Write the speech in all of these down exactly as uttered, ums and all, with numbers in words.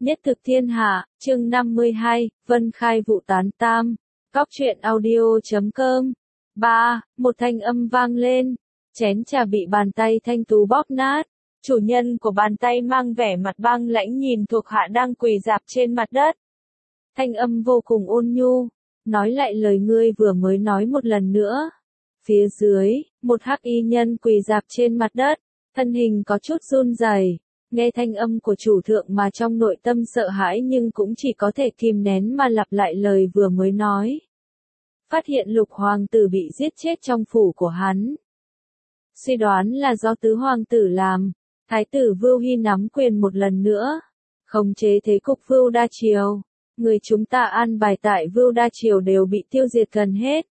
Nhất thực thiên hạ, chương năm mươi hai, Vân Khai vụ tán tam. Cóc truyện audio chấm com. ba. Một thanh âm vang lên. Chén trà bị bàn tay thanh tú bóp nát. Chủ nhân của bàn tay mang vẻ mặt băng lãnh nhìn thuộc hạ đang quỳ rạp trên mặt đất. Thanh âm vô cùng ôn nhu. Nói lại lời ngươi vừa mới nói một lần nữa. Phía dưới, một hắc y nhân quỳ rạp trên mặt đất. Thân hình có chút run rẩy. Nghe thanh âm của chủ thượng mà trong nội tâm sợ hãi nhưng cũng chỉ có thể kìm nén mà lặp lại lời vừa mới nói. Phát hiện lục hoàng tử bị giết chết trong phủ của hắn. Suy đoán là do tứ hoàng tử làm. Thái tử Vưu Hy nắm quyền một lần nữa. Khống chế thế cục Vưu Đa Triều. Người chúng ta an bài tại Vưu Đa Triều đều bị tiêu diệt gần hết.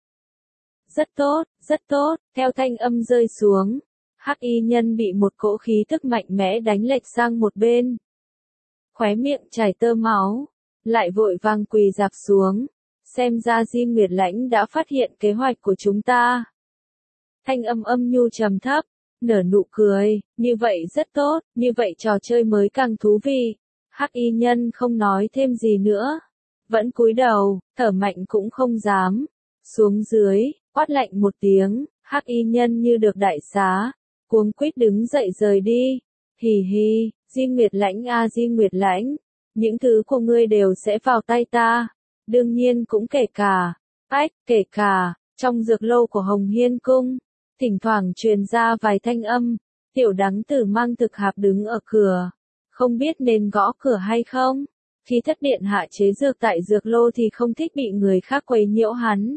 Rất tốt, rất tốt, theo thanh âm rơi xuống. Hắc y nhân bị một cỗ khí tức mạnh mẽ đánh lệch sang một bên. Khóe miệng chảy tơ máu. Lại vội vàng quỳ rạp xuống. Xem ra Di Nguyệt Lãnh đã phát hiện kế hoạch của chúng ta. Thanh âm âm nhu trầm thấp. Nở nụ cười. Như vậy rất tốt. Như vậy trò chơi mới càng thú vị. Hắc y nhân không nói thêm gì nữa. Vẫn cúi đầu. Thở mạnh cũng không dám. Xuống dưới. Quát lạnh một tiếng. Hắc y nhân như được đại xá. Cuống quýt đứng dậy rời đi. Hì hì, Di Nguyệt Lãnh a Di Nguyệt Lãnh, những thứ của ngươi đều sẽ vào tay ta. Đương nhiên cũng kể cả, ách, kể cả, trong dược lâu của Hồng Hiên Cung, thỉnh thoảng truyền ra vài thanh âm, tiểu đắng tử mang thực hạp đứng ở cửa. Không biết nên gõ cửa hay không? Khi thất điện hạ chế dược tại dược lô thì không thích bị người khác quấy nhiễu hắn.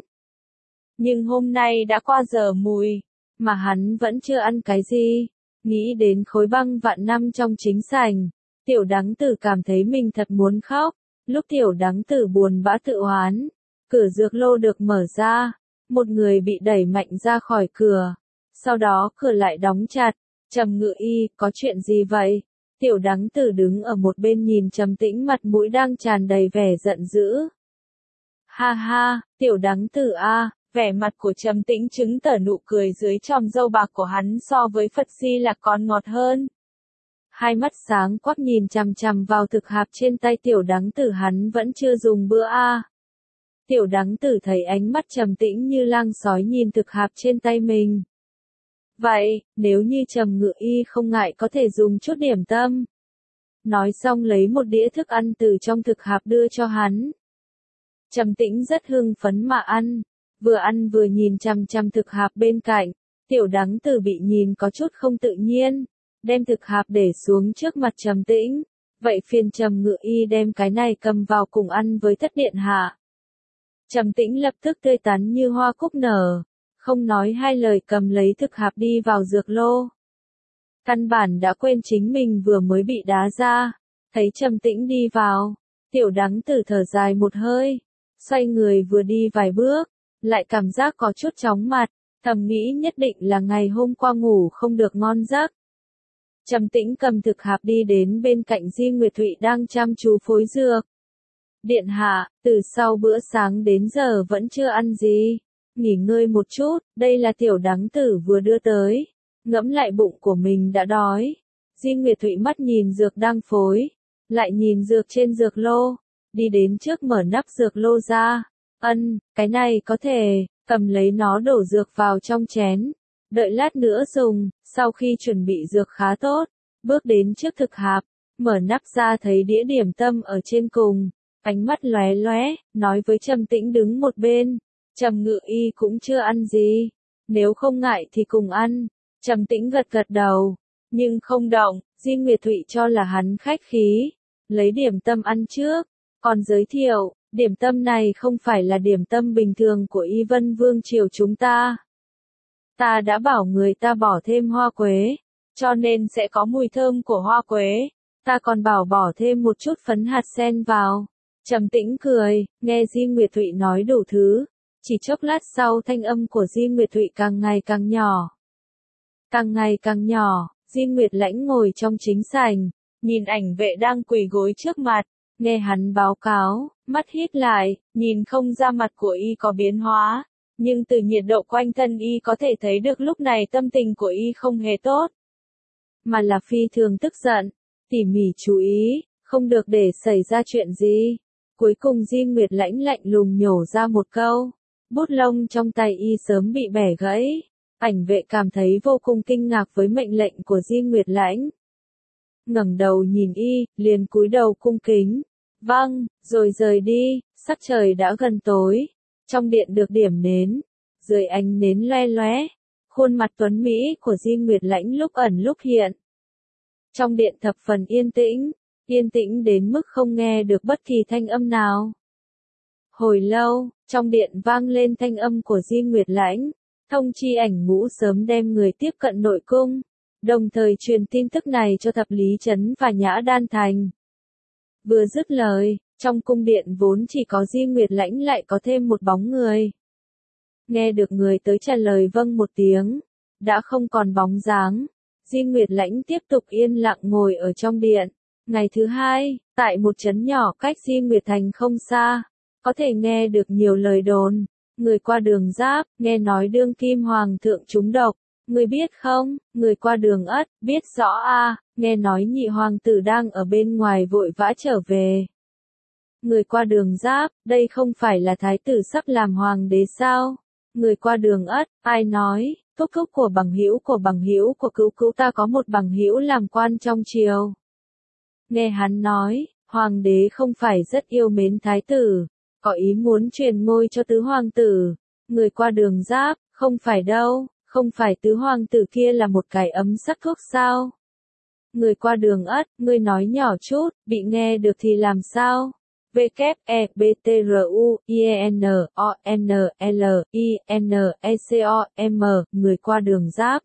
Nhưng hôm nay đã qua giờ mùi. Mà hắn vẫn chưa ăn cái gì. Nghĩ đến khối băng vạn năm trong chính sảnh. Tiểu đắng tử cảm thấy mình thật muốn khóc. Lúc tiểu đắng tử buồn bã tự oán. Cửa dược lô được mở ra. Một người bị đẩy mạnh ra khỏi cửa. Sau đó cửa lại đóng chặt. Trầm Ngự Y, có chuyện gì vậy? Tiểu đắng tử đứng ở một bên nhìn Trầm Tĩnh mặt mũi đang tràn đầy vẻ giận dữ. Ha ha, tiểu đắng tử a. Vẻ mặt của Trầm Tĩnh chứng tở nụ cười dưới tròm râu bạc của hắn so với Phật Di Lạc còn ngọt hơn. Hai mắt sáng quắc nhìn chằm chằm vào thực hạp trên tay tiểu đắng tử hắn vẫn chưa dùng bữa a. À. Tiểu đắng tử thấy ánh mắt Trầm Tĩnh như lang sói nhìn thực hạp trên tay mình. Vậy, nếu như Trầm Ngự Y không ngại có thể dùng chút điểm tâm. Nói xong lấy một đĩa thức ăn từ trong thực hạp đưa cho hắn. Trầm Tĩnh rất hưng phấn mà ăn. Vừa ăn vừa nhìn chằm chằm thực hạp bên cạnh, tiểu đắng tử bị nhìn có chút không tự nhiên, đem thực hạp để xuống trước mặt Trầm Tĩnh, vậy phiền Trầm Ngự Y đem cái này cầm vào cùng ăn với thất điện hạ. Trầm Tĩnh lập tức tươi tắn như hoa cúc nở, không nói hai lời cầm lấy thực hạp đi vào dược lô. Căn bản đã quên chính mình vừa mới bị đá ra, thấy Trầm Tĩnh đi vào, tiểu đắng tử thở dài một hơi, xoay người vừa đi vài bước. Lại cảm giác có chút chóng mặt, thầm nghĩ nhất định là ngày hôm qua ngủ không được ngon giấc. Trầm Tĩnh cầm thực hạp đi đến bên cạnh Di Nguyệt Thụy đang chăm chú phối dược. Điện hạ, từ sau bữa sáng đến giờ vẫn chưa ăn gì. Nghỉ ngơi một chút, đây là tiểu đắng tử vừa đưa tới. Ngẫm lại bụng của mình đã đói. Di Nguyệt Thụy mắt nhìn dược đang phối, lại nhìn dược trên dược lô, đi đến trước mở nắp dược lô ra. Ân, cái này có thể, cầm lấy nó đổ dược vào trong chén, đợi lát nữa dùng, sau khi chuẩn bị dược khá tốt, bước đến trước thực hạp, mở nắp ra thấy đĩa điểm tâm ở trên cùng, ánh mắt lóe lóe, nói với Trầm Tĩnh đứng một bên, Trầm Ngự Y cũng chưa ăn gì, nếu không ngại thì cùng ăn, Trầm Tĩnh gật gật đầu, nhưng không động, Di Nguyệt Thụy cho là hắn khách khí, lấy điểm tâm ăn trước, còn giới thiệu. Điểm tâm này không phải là điểm tâm bình thường của Y Vân Vương triều chúng ta. Ta đã bảo người ta bỏ thêm hoa quế, cho nên sẽ có mùi thơm của hoa quế. Ta còn bảo bỏ thêm một chút phấn hạt sen vào. Trầm Tĩnh cười, nghe Di Nguyệt Thụy nói đủ thứ. Chỉ chốc lát sau thanh âm của Di Nguyệt Thụy càng ngày càng nhỏ. Càng ngày càng nhỏ, Di Nguyệt Lãnh ngồi trong chính sảnh, nhìn ảnh vệ đang quỳ gối trước mặt. Nghe hắn báo cáo, mắt hít lại, nhìn không ra mặt của y có biến hóa, nhưng từ nhiệt độ quanh thân y có thể thấy được lúc này tâm tình của y không hề tốt, mà là phi thường tức giận, tỉ mỉ chú ý, không được để xảy ra chuyện gì. Cuối cùng Di Nguyệt Lãnh lạnh lùng nhổ ra một câu. Bút lông trong tay y sớm bị bẻ gãy. Ảnh vệ cảm thấy vô cùng kinh ngạc với mệnh lệnh của Di Nguyệt Lãnh. Ngẩng đầu nhìn y, liền cúi đầu cung kính. Vâng, rồi rời đi, sắc trời đã gần tối. Trong điện được điểm nến, dưới ánh nến loe loé, khuôn mặt tuấn mỹ của Di Nguyệt Lãnh lúc ẩn lúc hiện. Trong điện thập phần yên tĩnh, yên tĩnh đến mức không nghe được bất kỳ thanh âm nào. Hồi lâu, trong điện vang lên thanh âm của Di Nguyệt Lãnh, thông chi ảnh ngũ sớm đem người tiếp cận nội cung, đồng thời truyền tin tức này cho Thập Lý Trấn và Nhã Đan Thành. Vừa dứt lời, trong cung điện vốn chỉ có Di Nguyệt Lãnh lại có thêm một bóng người. Nghe được người tới trả lời vâng một tiếng, đã không còn bóng dáng, Di Nguyệt Lãnh tiếp tục yên lặng ngồi ở trong điện. Ngày thứ hai, tại một trấn nhỏ cách Di Nguyệt Thành không xa, có thể nghe được nhiều lời đồn. Người qua đường Giáp, nghe nói đương kim hoàng thượng trúng độc. Người biết không, người qua đường Ất, biết rõ a, nghe nói nhị hoàng tử đang ở bên ngoài vội vã trở về. Người qua đường Giáp, đây không phải là thái tử sắp làm hoàng đế sao? Người qua đường Ất, ai nói, thúc thúc của bằng hữu của bằng hữu của cứu cứu ta có một bằng hữu làm quan trong triều. Nghe hắn nói, hoàng đế không phải rất yêu mến thái tử, có ý muốn truyền ngôi cho tứ hoàng tử. Người qua đường Giáp, không phải đâu, không phải tứ hoàng tử kia là một cái ấm sắc thuốc sao? Người qua đường Ất, ngươi nói nhỏ chút, bị nghe được thì làm sao? W E B T R U I E N O N L I N E C O M, người qua đường Giáp.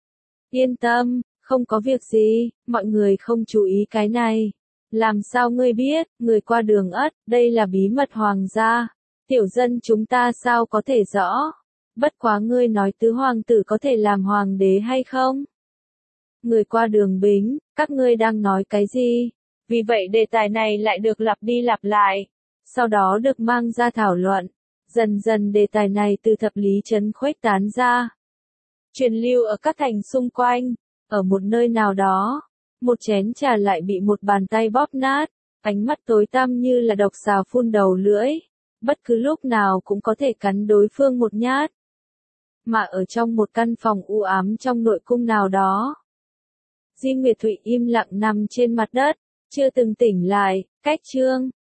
Yên tâm, không có việc gì, mọi người không chú ý cái này. Làm sao ngươi biết, người qua đường Ất, đây là bí mật hoàng gia. Tiểu dân chúng ta sao có thể rõ? Bất quá ngươi nói tứ hoàng tử có thể làm hoàng đế hay không? Người qua đường Bính, các ngươi đang nói cái gì? Vì vậy đề tài này lại được lặp đi lặp lại, sau đó được mang ra thảo luận. Dần dần đề tài này từ Thập Lý Trấn khuếch tán ra, truyền lưu ở các thành xung quanh. Ở một nơi nào đó, một chén trà lại bị một bàn tay bóp nát, ánh mắt tối tăm như là độc xà phun đầu lưỡi, bất cứ lúc nào cũng có thể cắn đối phương một nhát. Mà ở trong một căn phòng u ám trong nội cung nào đó, Di Nguyệt Thụy im lặng nằm trên mặt đất, chưa từng tỉnh lại. Cách chương